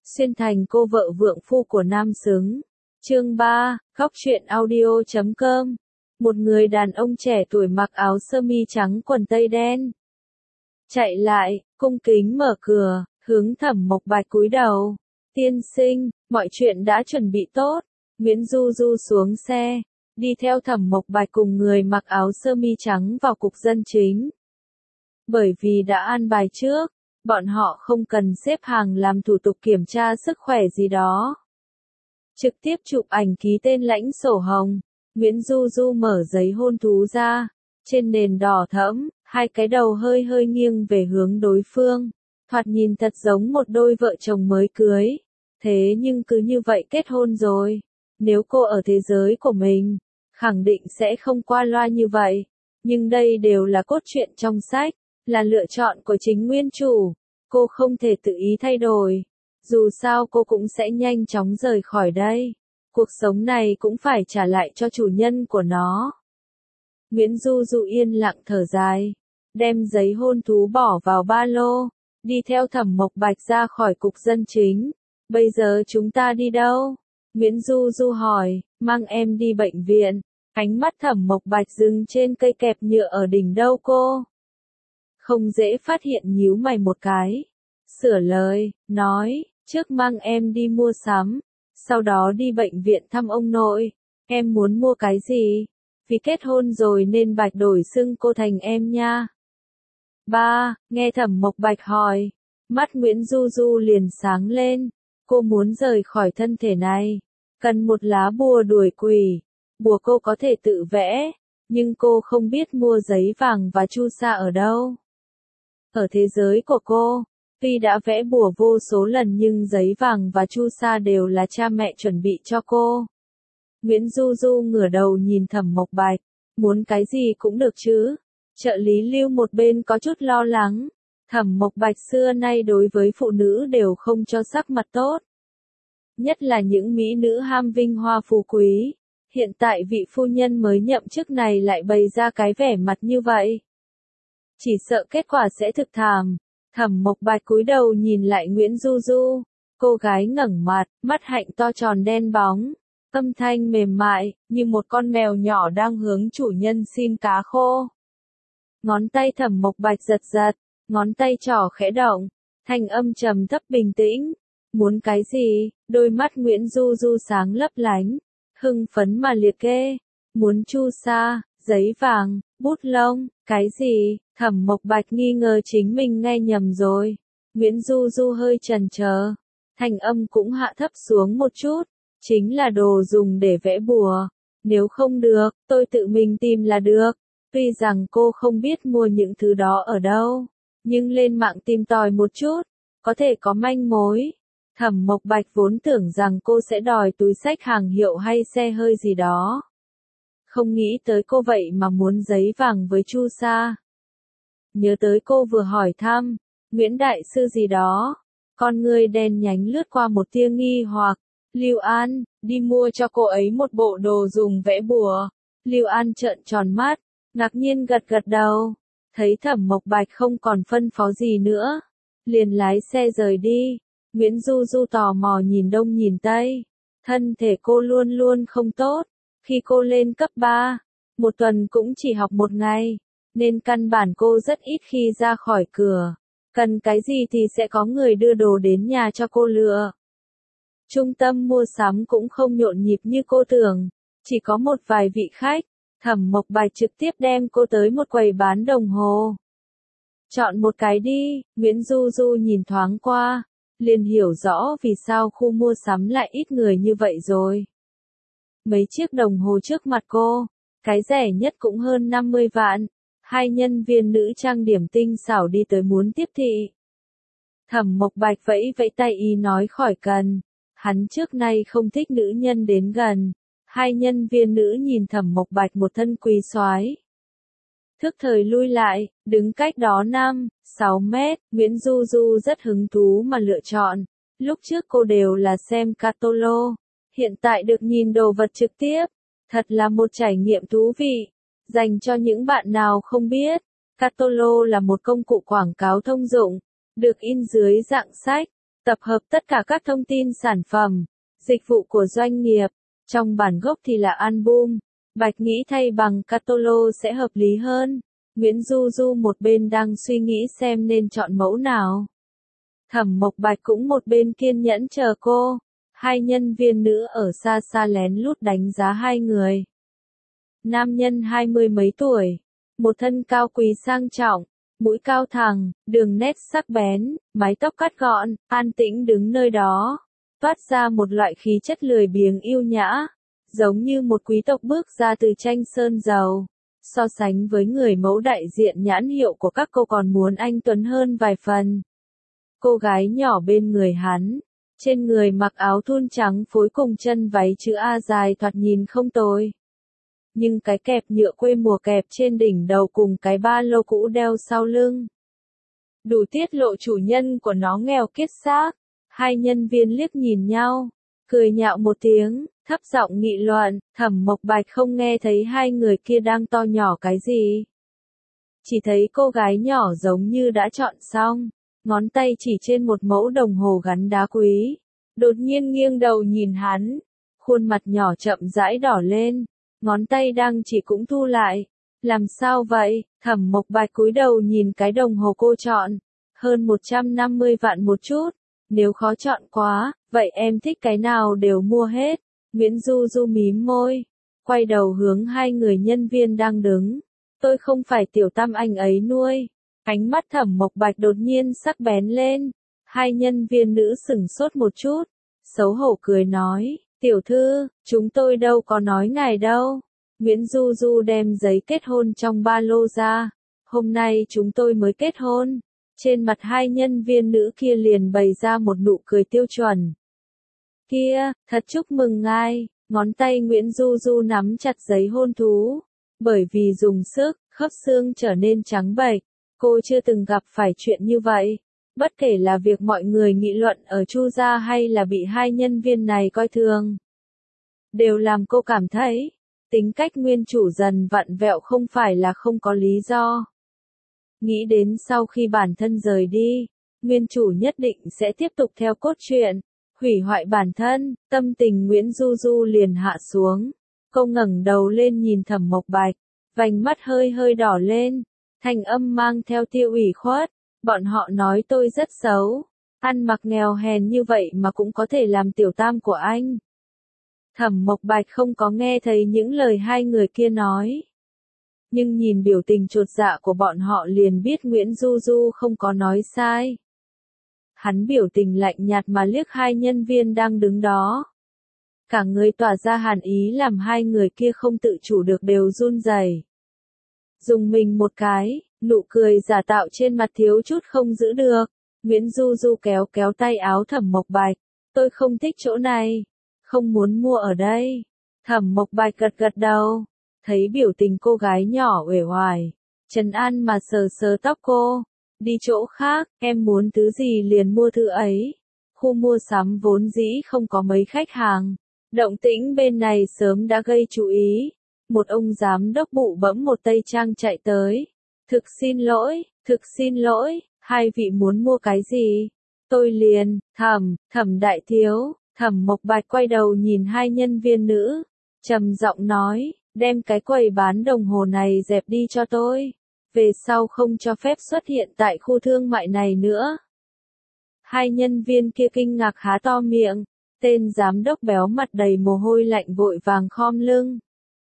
Xuyên thành cô vợ vượng phu của nam xứng. Chương 3, Góc truyện audio.com. Một người đàn ông trẻ tuổi mặc áo sơ mi trắng quần tây đen. Chạy lại, cung kính mở cửa, hướng Thẩm Mộc Bạch cúi đầu. Tiên sinh, mọi chuyện đã chuẩn bị tốt. Nguyễn Du Du xuống xe, đi theo Thẩm Mộc Bạch cùng người mặc áo sơ mi trắng vào cục dân chính. Bởi vì đã an bài trước, bọn họ không cần xếp hàng làm thủ tục kiểm tra sức khỏe gì đó. Trực tiếp chụp ảnh ký tên lãnh sổ hồng, Nguyễn Du Du mở giấy hôn thú ra, trên nền đỏ thẫm, hai cái đầu hơi hơi nghiêng về hướng đối phương, thoạt nhìn thật giống một đôi vợ chồng mới cưới. Thế nhưng cứ như vậy kết hôn rồi, nếu cô ở thế giới của mình, khẳng định sẽ không qua loa như vậy. Nhưng đây đều là cốt truyện trong sách, là lựa chọn của chính nguyên chủ, cô không thể tự ý thay đổi. Dù sao cô cũng sẽ nhanh chóng rời khỏi đây. Cuộc sống này cũng phải trả lại cho chủ nhân của nó. Nguyễn Du Du yên lặng thở dài, đem giấy hôn thú bỏ vào ba lô, đi theo Thẩm Mộc Bạch ra khỏi cục dân chính. Bây giờ chúng ta đi đâu? Nguyễn Du Du hỏi, mang em đi bệnh viện. Ánh mắt Thẩm Mộc Bạch dừng trên cây kẹp nhựa ở đỉnh đầu cô. Không dễ phát hiện nhíu mày một cái. Sửa lời, nói, trước mang em đi mua sắm, sau đó đi bệnh viện thăm ông nội. Em muốn mua cái gì? Vì kết hôn rồi nên Bạch đổi xưng cô thành em nha. Ba, nghe Thẩm Mộc Bạch hỏi, mắt Nguyễn Du Du liền sáng lên. Cô muốn rời khỏi thân thể này, cần một lá bùa đuổi quỷ. Bùa cô có thể tự vẽ, nhưng cô không biết mua giấy vàng và chu sa ở đâu. Ở thế giới của cô, tuy đã vẽ bùa vô số lần nhưng giấy vàng và chu sa đều là cha mẹ chuẩn bị cho cô. Nguyễn Du Du ngửa đầu nhìn Thẩm Mộc Bạch, muốn cái gì cũng được chứ. Trợ lý Lưu một bên có chút lo lắng. Thẩm Mộc Bạch xưa nay đối với phụ nữ đều không cho sắc mặt tốt. Nhất là những mỹ nữ ham vinh hoa phú quý. Hiện tại vị phu nhân mới nhậm chức này lại bày ra cái vẻ mặt như vậy. Chỉ sợ kết quả sẽ thực thảm. Thẩm Mộc Bạch cúi đầu nhìn lại Nguyễn Du Du. Cô gái ngẩng mặt, mắt hạnh to tròn đen bóng. Âm thanh mềm mại, như một con mèo nhỏ đang hướng chủ nhân xin cá khô. Ngón tay Thẩm Mộc Bạch giật giật, ngón tay trỏ khẽ động, thanh âm trầm thấp bình tĩnh. Muốn cái gì? Đôi mắt Nguyễn Du Du sáng lấp lánh, hưng phấn mà liệt kê. Muốn chu sa, giấy vàng, bút lông, cái gì? Thẩm Mộc Bạch nghi ngờ chính mình nghe nhầm rồi. Nguyễn Du Du hơi chần chờ, thanh âm cũng hạ thấp xuống một chút. Chính là đồ dùng để vẽ bùa. Nếu không được, tôi tự mình tìm là được. Tuy rằng cô không biết mua những thứ đó ở đâu, nhưng lên mạng tìm tòi một chút, có thể có manh mối. Thẩm Mộc Bạch vốn tưởng rằng cô sẽ đòi túi xách hàng hiệu hay xe hơi gì đó. Không nghĩ tới cô vậy mà muốn giấy vàng với chu sa. Nhớ tới cô vừa hỏi thăm, Nguyễn Đại Sư gì đó. Con ngươi đen nhánh lướt qua một tia nghi hoặc. Lưu An, đi mua cho cô ấy một bộ đồ dùng vẽ bùa. Lưu An trợn tròn mắt, ngạc nhiên gật gật đầu. Thấy Thẩm Mộc Bạch không còn phân phó gì nữa, liền lái xe rời đi. Nguyễn Du Du tò mò nhìn đông nhìn tây. Thân thể cô luôn luôn không tốt. Khi cô lên cấp 3, một tuần cũng chỉ học một ngày, nên căn bản cô rất ít khi ra khỏi cửa. Cần cái gì thì sẽ có người đưa đồ đến nhà cho cô lựa. Trung tâm mua sắm cũng không nhộn nhịp như cô tưởng, chỉ có một vài vị khách. Thẩm Mộc Bạch trực tiếp đem cô tới một quầy bán đồng hồ. Chọn một cái đi. Nguyễn Du Du nhìn thoáng qua, liền hiểu rõ vì sao khu mua sắm lại ít người như vậy rồi. Mấy chiếc đồng hồ trước mặt cô, cái rẻ nhất cũng hơn 50 vạn. Hai nhân viên nữ trang điểm tinh xảo đi tới muốn tiếp thị. Thẩm Mộc Bạch vẫy vẫy tay y nói khỏi cần. Hắn trước nay không thích nữ nhân đến gần. Hai nhân viên nữ nhìn Thẩm Mộc Bạch một thân quý soái, thức thời lui lại, đứng cách đó 5-6 mét. Nguyễn Du Du rất hứng thú mà lựa chọn. Lúc trước cô đều là xem catalog, hiện tại được nhìn đồ vật trực tiếp, thật là một trải nghiệm thú vị. Dành cho những bạn nào không biết, catalog là một công cụ quảng cáo thông dụng, được in dưới dạng sách. tập hợp tất cả các thông tin sản phẩm, dịch vụ của doanh nghiệp. Trong bản gốc thì là album, Bạch nghĩ thay bằng catalog sẽ hợp lý hơn. Nguyễn Du Du một bên đang suy nghĩ xem nên chọn mẫu nào. Thẩm Mộc Bạch cũng một bên kiên nhẫn chờ cô. Hai nhân viên nữ ở xa xa lén lút đánh giá hai người. Nam nhân 20 mấy tuổi, một thân cao quý sang trọng, mũi cao thẳng, đường nét sắc bén, mái tóc cắt gọn, an tĩnh đứng nơi đó, toát ra một loại khí chất lười biếng yêu nhã, giống như một quý tộc bước ra từ tranh sơn dầu. So sánh với người mẫu đại diện nhãn hiệu của các cô còn muốn anh tuấn hơn vài phần. Cô gái nhỏ bên người hắn, trên người mặc áo thun trắng phối cùng chân váy chữ A dài thoạt nhìn không tồi. Nhưng cái kẹp nhựa quê mùa kẹp trên đỉnh đầu cùng cái ba lô cũ đeo sau lưng, đủ tiết lộ chủ nhân của nó nghèo kiết xác. Hai nhân viên liếc nhìn nhau, cười nhạo một tiếng, thấp giọng nghị luận. Thẩm Mộc Bạch không nghe thấy hai người kia đang to nhỏ cái gì. Chỉ thấy cô gái nhỏ giống như đã chọn xong, ngón tay chỉ trên một mẫu đồng hồ gắn đá quý. Đột nhiên nghiêng đầu nhìn hắn, khuôn mặt nhỏ chậm rãi đỏ lên, ngón tay đang chỉ cũng thu lại. Làm sao vậy? Thẩm Mộc Bạch cúi đầu nhìn cái đồng hồ cô chọn, hơn 150 vạn một chút. Nếu khó chọn quá, vậy em thích cái nào đều mua hết. Nguyễn Du Du mím môi, quay đầu hướng hai người nhân viên đang đứng. Tôi không phải tiểu tam anh ấy nuôi. Ánh mắt Thẩm Mộc Bạch đột nhiên sắc bén lên. Hai nhân viên nữ sửng sốt một chút, xấu hổ cười nói, tiểu thư, chúng tôi đâu có nói ngài đâu. Nguyễn Du Du đem giấy kết hôn trong ba lô ra. Hôm nay chúng tôi mới kết hôn. Trên mặt hai nhân viên nữ kia liền bày ra một nụ cười tiêu chuẩn. Kia, thật chúc mừng ngài. Ngón tay Nguyễn Du Du nắm chặt giấy hôn thú. Bởi vì dùng sức, khớp xương trở nên trắng bệch. Cô chưa từng gặp phải chuyện như vậy. Bất kể là việc mọi người nghị luận ở Chu gia hay là bị hai nhân viên này coi thường, đều làm cô cảm thấy, tính cách nguyên chủ dần vặn vẹo không phải là không có lý do. Nghĩ đến sau khi bản thân rời đi, nguyên chủ nhất định sẽ tiếp tục theo cốt truyện, hủy hoại bản thân, tâm tình Nguyễn Du Du liền hạ xuống. Cô ngẩng đầu lên nhìn Thẩm Mộc Bạch, vành mắt hơi hơi đỏ lên, thanh âm mang theo tia ủy khuất. Bọn họ nói tôi rất xấu, ăn mặc nghèo hèn như vậy mà cũng có thể làm tiểu tam của anh. Thẩm Mộc Bạch không có nghe thấy những lời hai người kia nói. Nhưng nhìn biểu tình chột dạ của bọn họ liền biết Nguyễn Du Du không có nói sai. Hắn biểu tình lạnh nhạt mà liếc hai nhân viên đang đứng đó. Cả người tỏa ra hàn ý làm hai người kia không tự chủ được đều run rẩy. Dùng mình một cái, nụ cười giả tạo trên mặt thiếu chút không giữ được. Nguyễn Du Du kéo kéo tay áo Thẩm Mộc Bạch. Tôi không thích chỗ này, không muốn mua ở đây. Thẩm Mộc Bạch gật gật đầu. Thấy biểu tình cô gái nhỏ uể oải, trấn an mà sờ sờ tóc cô. Đi chỗ khác, em muốn thứ gì liền mua thứ ấy. Khu mua sắm vốn dĩ không có mấy khách hàng. Động tĩnh bên này sớm đã gây chú ý. Một ông giám đốc bụ bẫm một tây trang chạy tới. Thực xin lỗi, hai vị muốn mua cái gì? Tôi liền, Thẩm đại thiếu. Thẩm Mộc Bạch quay đầu nhìn hai nhân viên nữ, trầm giọng nói, đem cái quầy bán đồng hồ này dẹp đi cho tôi. Về sau không cho phép xuất hiện tại khu thương mại này nữa. Hai nhân viên kia kinh ngạc há to miệng, tên giám đốc béo mặt đầy mồ hôi lạnh vội vàng khom lưng.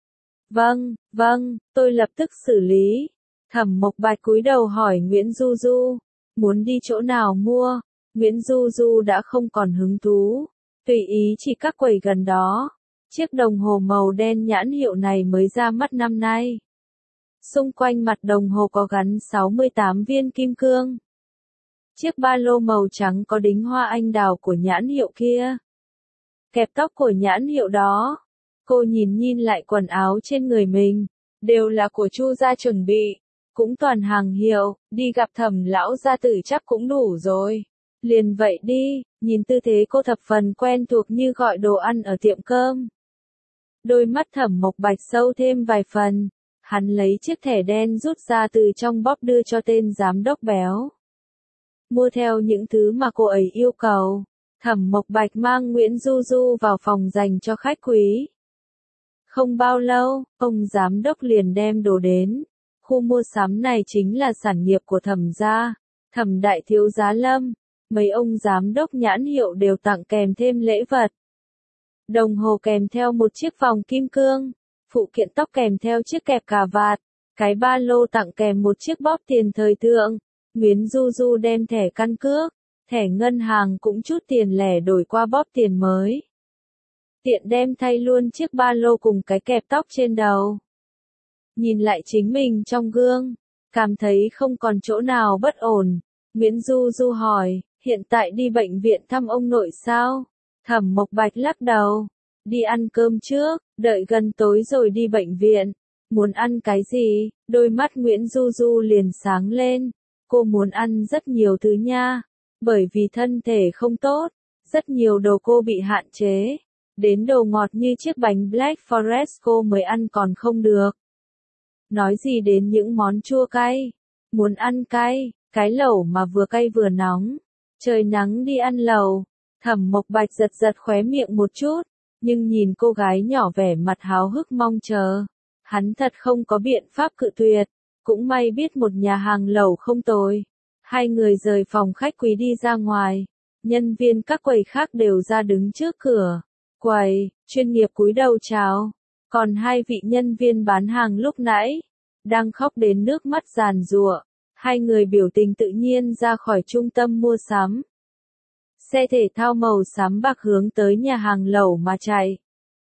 Vâng, tôi lập tức xử lý. Thẩm Mộc Bạch cúi đầu hỏi Nguyễn Du Du, muốn đi chỗ nào mua? Nguyễn Du Du đã không còn hứng thú, tùy ý chỉ các quầy gần đó. Chiếc đồng hồ màu đen nhãn hiệu này mới ra mắt năm nay. Xung quanh mặt đồng hồ có gắn 68 viên kim cương. Chiếc ba lô màu trắng có đính hoa anh đào của nhãn hiệu kia. Kẹp tóc của nhãn hiệu đó. Cô nhìn lại quần áo trên người mình, đều là của Chu gia chuẩn bị, cũng toàn hàng hiệu, đi gặp Thẩm lão gia tử chắc cũng đủ rồi. Liền vậy đi, nhìn tư thế cô thập phần quen thuộc như gọi đồ ăn ở tiệm cơm. Đôi mắt Thẩm Mộc Bạch sâu thêm vài phần, hắn lấy chiếc thẻ đen rút ra từ trong bóp đưa cho tên giám đốc béo. mua theo những thứ mà cô ấy yêu cầu. Thẩm Mộc Bạch mang Nguyễn Du Du vào phòng dành cho khách quý. Không bao lâu, ông giám đốc liền đem đồ đến. Khu mua sắm này chính là sản nghiệp của Thẩm gia, Thẩm đại thiếu giá Lâm. Mấy ông giám đốc nhãn hiệu đều tặng kèm thêm lễ vật. Đồng hồ kèm theo một chiếc vòng kim cương, phụ kiện tóc kèm theo chiếc kẹp cà vạt, cái ba lô tặng kèm một chiếc bóp tiền thời thượng. Nguyễn Du Du đem thẻ căn cước, thẻ ngân hàng cũng chút tiền lẻ đổi qua bóp tiền mới. Tiện đem thay luôn chiếc ba lô cùng cái kẹp tóc trên đầu. Nhìn lại chính mình trong gương, cảm thấy không còn chỗ nào bất ổn. Nguyễn Du Du hỏi, hiện tại đi bệnh viện thăm ông nội sao? Thẩm Mộc Bạch lắc đầu, đi ăn cơm trước, đợi gần tối rồi đi bệnh viện. Muốn ăn cái gì? Đôi mắt Nguyễn Du Du liền sáng lên. Cô muốn ăn rất nhiều thứ nha, bởi vì thân thể không tốt, rất nhiều đồ cô bị hạn chế. Đến đồ ngọt như chiếc bánh Black Forest cô mới ăn còn không được. Nói gì đến những món chua cay, muốn ăn cay, cái lẩu mà vừa cay vừa nóng. Trời nắng đi ăn lẩu. Thẩm Mộc Bạch giật giật khóe miệng một chút, nhưng nhìn cô gái nhỏ vẻ mặt háo hức mong chờ. Hắn thật không có biện pháp cự tuyệt, cũng may biết một nhà hàng lẩu không tồi. Hai người rời phòng khách quý đi ra ngoài, nhân viên các quầy khác đều ra đứng trước cửa. Quầy, chuyên nghiệp cúi đầu chào, còn hai vị nhân viên bán hàng lúc nãy, đang khóc đến nước mắt giàn giụa. Hai người biểu tình tự nhiên ra khỏi trung tâm mua sắm. Xe thể thao màu xám bạc hướng tới nhà hàng lẩu mà chạy.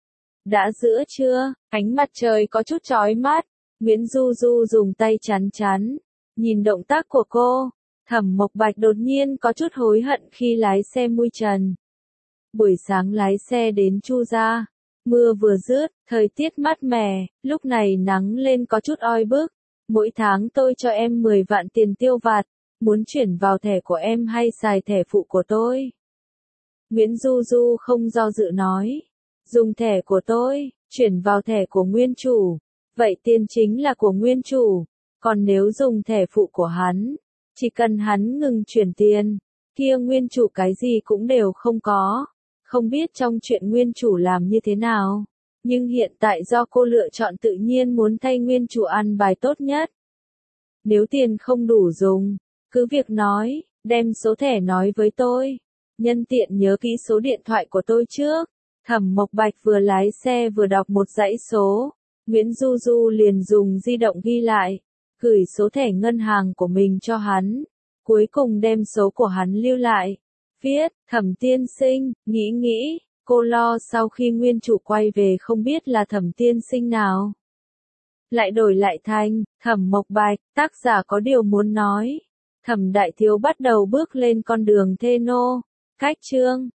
Đã giữa trưa, ánh mặt trời có chút chói mắt, Nguyễn Du Du dùng tay chắn chắn, nhìn động tác của cô, Thẩm Mộc Bạch đột nhiên có chút hối hận khi lái xe mui trần. Buổi sáng lái xe đến Chu gia, mưa vừa dứt, thời tiết mát mẻ, lúc này nắng lên có chút oi bức. Mỗi tháng tôi cho em 10 vạn tiền tiêu vặt, muốn chuyển vào thẻ của em hay xài thẻ phụ của tôi? Nguyễn Du Du không do dự nói, dùng thẻ của tôi, chuyển vào thẻ của nguyên chủ, vậy tiền chính là của nguyên chủ, còn nếu dùng thẻ phụ của hắn, chỉ cần hắn ngừng chuyển tiền, kia nguyên chủ cái gì cũng đều không có. Không biết trong chuyện nguyên chủ làm như thế nào, nhưng hiện tại do cô lựa chọn tự nhiên muốn thay nguyên chủ ăn bài tốt nhất. Nếu tiền không đủ dùng, cứ việc nói, đem số thẻ nói với tôi. Nhân tiện nhớ kỹ số điện thoại của tôi trước. Thẩm Mộc Bạch vừa lái xe vừa đọc một dãy số. Nguyễn Du Du liền dùng di động ghi lại, gửi số thẻ ngân hàng của mình cho hắn. Cuối cùng đem số của hắn lưu lại. Viết, Thẩm tiên sinh, nghĩ, cô lo sau khi nguyên chủ quay về không biết là Thẩm tiên sinh nào. Lại đổi lại thành, Thẩm Mộc Bạch, tác giả có điều muốn nói. Thẩm đại thiếu bắt đầu bước lên con đường thê nô. Cách chương